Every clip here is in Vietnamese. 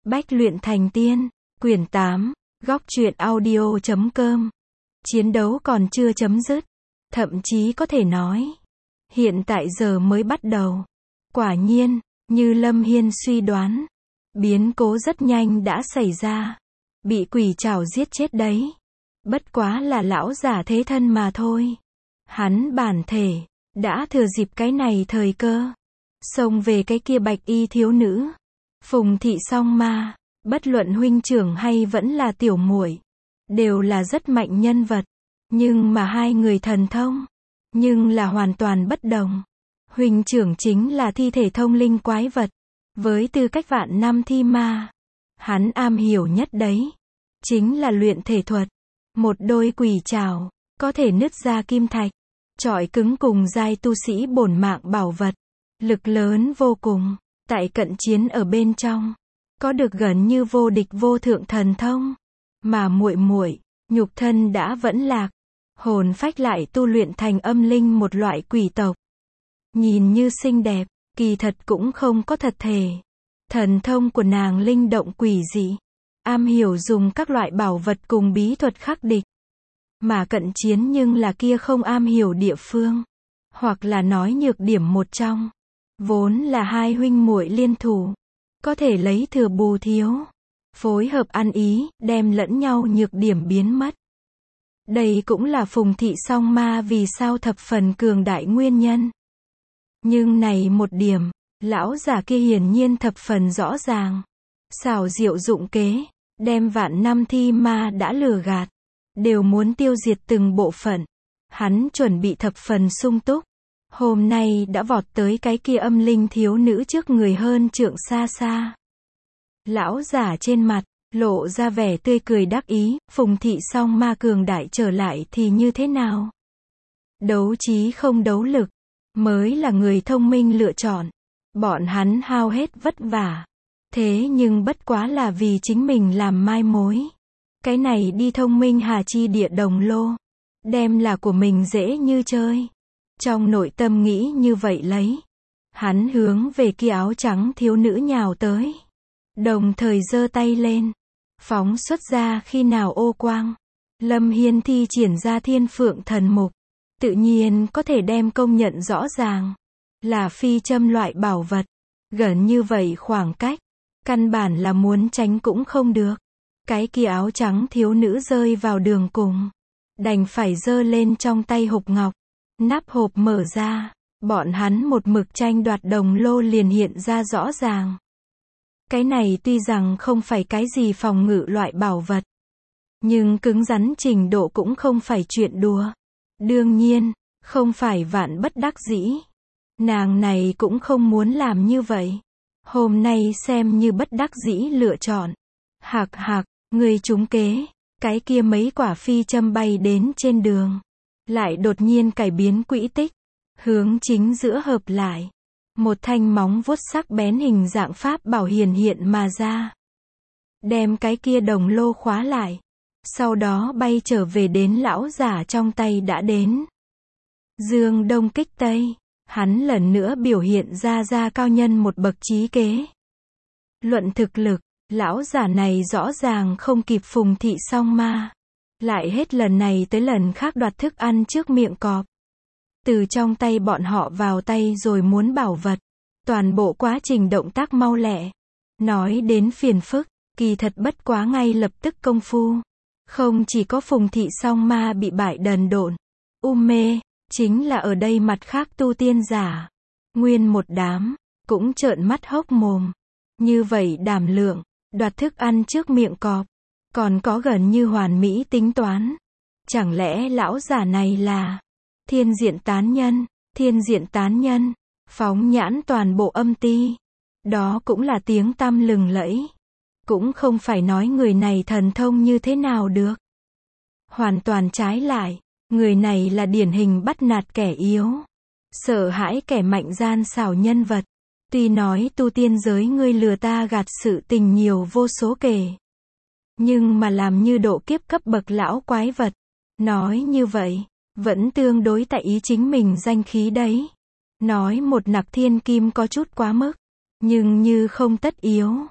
Bách luyện thành tiên, quyển 8, góc truyện audio.com. Chiến đấu còn chưa chấm dứt, thậm chí có thể nói, hiện tại giờ mới bắt đầu. Quả nhiên, như Lâm Hiên suy đoán, biến cố rất nhanh đã xảy ra. Bị quỷ trảo giết chết đấy. Bất quá là lão giả thế thân mà thôi. Hắn bản thể, đã thừa dịp cái này thời cơ, xông về cái kia bạch y thiếu nữ. Phùng thị song ma, bất luận huynh trưởng hay vẫn là tiểu muội, đều là rất mạnh nhân vật. Nhưng mà hai người thần thông, nhưng là hoàn toàn bất đồng. Huynh trưởng chính là thi thể thông linh quái vật. Với tư cách vạn năm thi ma, hắn am hiểu nhất đấy, chính là luyện thể thuật. Một đôi quỷ trảo, có thể nứt ra kim thạch, chọi cứng cùng giai tu sĩ bổn mạng bảo vật. Lực lớn vô cùng, tại cận chiến ở bên trong, có được gần như vô địch vô thượng thần thông. Mà muội muội, nhục thân đã vẫn lạc, hồn phách lại tu luyện thành âm linh một loại quỷ tộc. Nhìn như xinh đẹp, kỳ thật cũng không có thật thể. Thần thông của nàng linh động quỷ dị, am hiểu dùng các loại bảo vật cùng bí thuật khắc địch. Mà cận chiến nhưng là kia không am hiểu địa phương, hoặc là nói nhược điểm một trong. Vốn là hai huynh muội liên thủ, có thể lấy thừa bù thiếu, phối hợp ăn ý, đem lẫn nhau nhược điểm biến mất. Đây cũng là Phùng thị song ma vì sao thập phần cường đại nguyên nhân. Nhưng này một điểm, lão giả kia hiển nhiên thập phần rõ ràng. Xảo diệu dụng kế, đem vạn năm thi ma đã lừa gạt, đều muốn tiêu diệt từng bộ phận. Hắn chuẩn bị thập phần sung túc. Hôm nay đã vọt tới cái kia âm linh thiếu nữ trước người hơn trượng xa xa. Lão giả trên mặt, lộ ra vẻ tươi cười đắc ý. Phùng thị song ma cường đại trở lại thì như thế nào? Đấu trí không đấu lực, mới là người thông minh lựa chọn. Bọn hắn hao hết vất vả, thế nhưng bất quá là vì chính mình làm mai mối. Cái này đi thông minh hà chi địa đồng lô, đem là của mình dễ như chơi. Trong nội tâm nghĩ như vậy lấy, hắn hướng về kia áo trắng thiếu nữ nhào tới, đồng thời giơ tay lên, phóng xuất ra khi nào ô quang. Lâm Hiên thi triển ra thiên phượng thần mục, tự nhiên có thể đem công nhận rõ ràng, là phi châm loại bảo vật. Gần như vậy khoảng cách, căn bản là muốn tránh cũng không được. Cái kia áo trắng thiếu nữ rơi vào đường cùng, đành phải giơ lên trong tay hộp ngọc. Nắp hộp mở ra, bọn hắn một mực tranh đoạt đồng lô liền hiện ra rõ ràng. Cái này tuy rằng không phải cái gì phòng ngự loại bảo vật, nhưng cứng rắn trình độ cũng không phải chuyện đùa. Đương nhiên, không phải vạn bất đắc dĩ. Nàng này cũng không muốn làm như vậy. Hôm nay xem như bất đắc dĩ lựa chọn. Hạc hạc, người trúng kế. Cái kia mấy quả phi châm bay đến trên đường, lại đột nhiên cải biến quỹ tích, hướng chính giữa hợp lại. Một thanh móng vuốt sắc bén hình dạng pháp bảo hiển hiện mà ra, đem cái kia đồng lô khóa lại. Sau đó bay trở về đến lão giả trong tay đã đến. Dương đông kích tây, hắn lần nữa biểu hiện ra cao nhân một bậc trí kế. Luận thực lực, lão giả này rõ ràng không kịp Phùng thị song ma, lại hết lần này tới lần khác đoạt thức ăn trước miệng cọp. Từ trong tay bọn họ vào tay rồi muốn bảo vật, toàn bộ quá trình động tác mau lẹ. Nói đến phiền phức, kỳ thật bất quá ngay lập tức công phu. Không chỉ có Phùng thị song ma bị bại đần độn, mê, chính là ở đây mặt khác tu tiên giả, nguyên một đám, cũng trợn mắt hốc mồm. Như vậy đảm lượng, đoạt thức ăn trước miệng cọp, còn có gần như hoàn mỹ tính toán. Chẳng lẽ lão giả này là thiên diện tán nhân? Thiên diện tán nhân, phóng nhãn toàn bộ âm ti, đó cũng là tiếng tăm lừng lẫy. Cũng không phải nói người này thần thông như thế nào được. Hoàn toàn trái lại, người này là điển hình bắt nạt kẻ yếu, sợ hãi kẻ mạnh gian xảo nhân vật. Tuy nói tu tiên giới ngươi lừa ta gạt sự tình nhiều vô số kể, nhưng mà làm như độ kiếp cấp bậc lão quái vật, nói như vậy, vẫn tương đối tại ý chính mình danh khí đấy. Nói một nặc thiên kim có chút quá mức, nhưng như không tất yếu.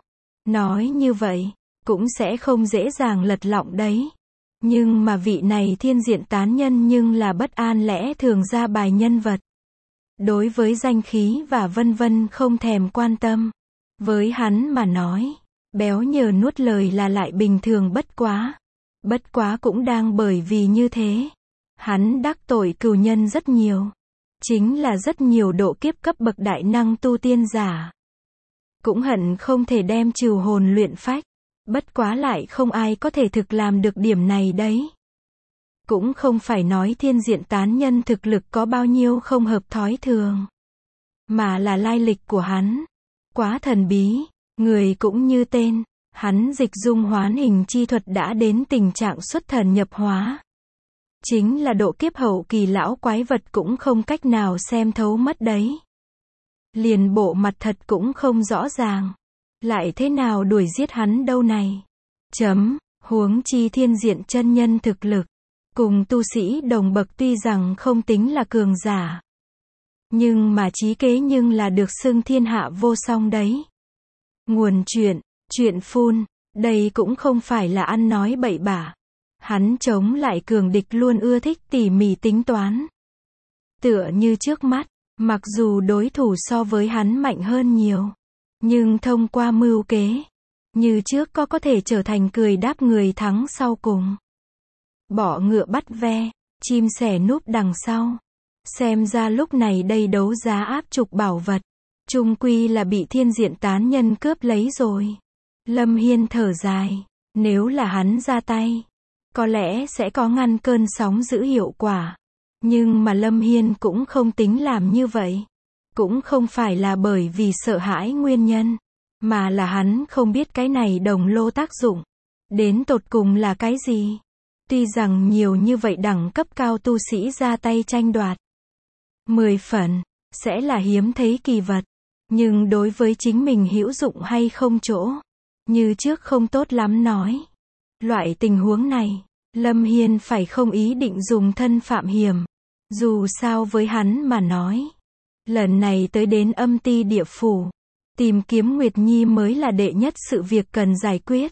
Nói như vậy, cũng sẽ không dễ dàng lật lọng đấy. Nhưng mà vị này thiên diện tán nhân nhưng là bất an lẽ thường ra bài nhân vật. Đối với danh khí và vân vân không thèm quan tâm. Với hắn mà nói, béo nhờ nuốt lời là lại bình thường bất quá. Bất quá cũng đang bởi vì như thế. Hắn đắc tội cừu nhân rất nhiều. Chính là rất nhiều độ kiếp cấp bậc đại năng tu tiên giả. Cũng hận không thể đem trừ hồn luyện phách. Bất quá lại không ai có thể thực làm được điểm này đấy. Cũng không phải nói thiên diện tán nhân thực lực có bao nhiêu không hợp thói thường. Mà là lai lịch của hắn. Quá thần bí, người cũng như tên. Hắn dịch dung hoán hình chi thuật đã đến tình trạng xuất thần nhập hóa. Chính là độ kiếp hậu kỳ lão quái vật cũng không cách nào xem thấu mất đấy. Liền bộ mặt thật cũng không rõ ràng. Lại thế nào đuổi giết hắn đâu này. Huống chi thiên diện chân nhân thực lực. Cùng tu sĩ đồng bậc tuy rằng không tính là cường giả. Nhưng mà trí kế nhưng là được xưng thiên hạ vô song đấy. Nguồn chuyện phun, đây cũng không phải là ăn nói bậy bạ. Hắn chống lại cường địch luôn ưa thích tỉ mỉ tính toán. Tựa như trước mắt, mặc dù đối thủ so với hắn mạnh hơn nhiều. Nhưng thông qua mưu kế, như trước có thể trở thành cười đáp người thắng sau cùng. Bỏ ngựa bắt ve, chim sẻ núp đằng sau. Xem ra lúc này đây đấu giá áp trục bảo vật. Chung quy là bị thiên diện tán nhân cướp lấy rồi. Lâm Hiên thở dài. Nếu là hắn ra tay, có lẽ sẽ có ngăn cơn sóng dữ hiệu quả. Nhưng mà Lâm Hiên cũng không tính làm như vậy. Cũng không phải là bởi vì sợ hãi nguyên nhân. Mà là hắn không biết cái này đồng lô tác dụng. Đến tột cùng là cái gì? Tuy rằng nhiều như vậy đẳng cấp cao tu sĩ ra tay tranh đoạt. 10 phần, sẽ là hiếm thấy kỳ vật. Nhưng đối với chính mình hữu dụng hay không chỗ. Như trước không tốt lắm nói. Loại tình huống này, Lâm Hiên phải không ý định dùng thân phạm hiểm. Dù sao với hắn mà nói. Lần này tới đến âm ti địa phủ. Tìm kiếm Nguyệt Nhi mới là đệ nhất sự việc cần giải quyết.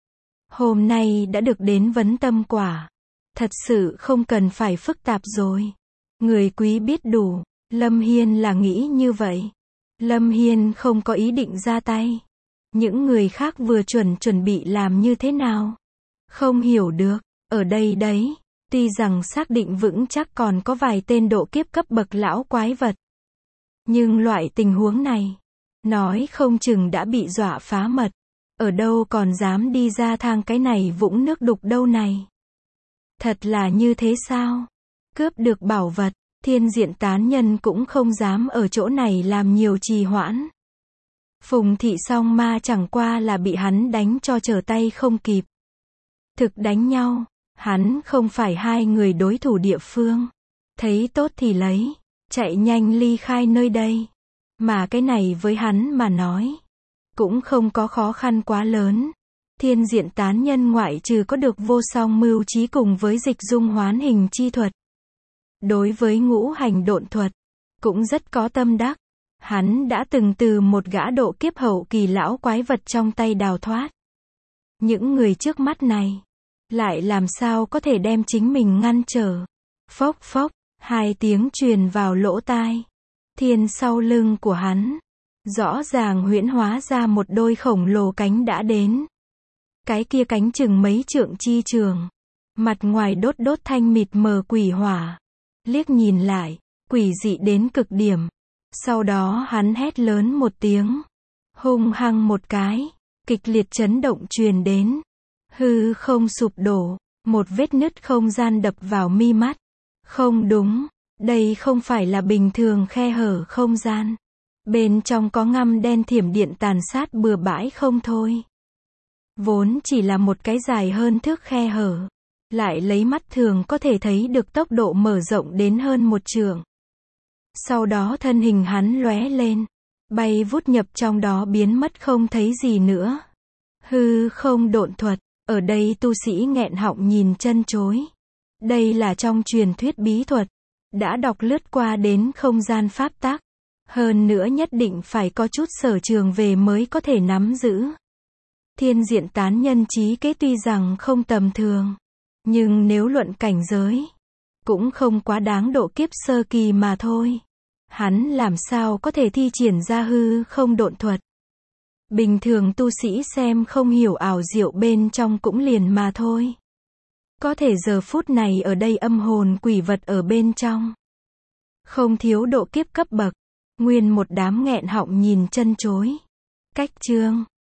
Hôm nay đã được đến vấn tâm quả. Thật sự không cần phải phức tạp rồi. Người quý biết đủ. Lâm Hiên là nghĩ như vậy. Lâm Hiên không có ý định ra tay. Những người khác vừa chuẩn bị làm như thế nào? Không hiểu được. Ở đây đấy. Tuy rằng xác định vững chắc còn có vài tên độ kiếp cấp bậc lão quái vật. Nhưng loại tình huống này, nói không chừng đã bị dọa phá mật. Ở đâu còn dám đi ra thang cái này vũng nước đục đâu này. Thật là như thế sao? Cướp được bảo vật, thiên diện tán nhân cũng không dám ở chỗ này làm nhiều trì hoãn. Phùng thị song ma chẳng qua là bị hắn đánh cho trở tay không kịp. Thực đánh nhau, hắn không phải hai người đối thủ địa phương. Thấy tốt thì lấy, chạy nhanh ly khai nơi đây. Mà cái này với hắn mà nói, cũng không có khó khăn quá lớn. Thiên diện tán nhân ngoại trừ có được vô song mưu trí cùng với dịch dung hoán hình chi thuật. Đối với ngũ hành độn thuật, cũng rất có tâm đắc. Hắn đã từng từ một gã độ kiếp hậu kỳ lão quái vật trong tay đào thoát. Những người trước mắt này, lại làm sao có thể đem chính mình ngăn trở. Phốc phốc, hai tiếng truyền vào lỗ tai. Thiên sau lưng của hắn, rõ ràng huyễn hóa ra một đôi khổng lồ cánh đã đến. Cái kia cánh chừng mấy trượng chi trường. Mặt ngoài đốt thanh mịt mờ quỷ hỏa. Liếc nhìn lại, quỷ dị đến cực điểm. Sau đó hắn hét lớn một tiếng. Hung hăng một cái. Kịch liệt chấn động truyền đến. Hư không sụp đổ. Một vết nứt không gian đập vào mi mắt. Không đúng. Đây không phải là bình thường khe hở không gian. Bên trong có ngăm đen thiểm điện tàn sát bừa bãi không thôi. Vốn chỉ là một cái dài hơn thước khe hở. Lại lấy mắt thường có thể thấy được tốc độ mở rộng đến hơn một trượng. Sau đó thân hình hắn lóe lên. Bay vút nhập trong đó biến mất không thấy gì nữa. Hư không độn thuật. Ở đây tu sĩ nghẹn họng nhìn chân chối. Đây là trong truyền thuyết bí thuật. Đã đọc lướt qua đến không gian pháp tắc. Hơn nữa nhất định phải có chút sở trường về mới có thể nắm giữ. Thiên diện tán nhân trí kế tuy rằng không tầm thường, nhưng nếu luận cảnh giới, cũng không quá đáng độ kiếp sơ kỳ mà thôi. Hắn làm sao có thể thi triển ra hư không độn thuật. Bình thường tu sĩ xem không hiểu ảo diệu bên trong cũng liền mà thôi. Có thể giờ phút này ở đây âm hồn quỷ vật ở bên trong, không thiếu độ kiếp cấp bậc. Nguyên một đám nghẹn họng nhìn chân chối. Cách chương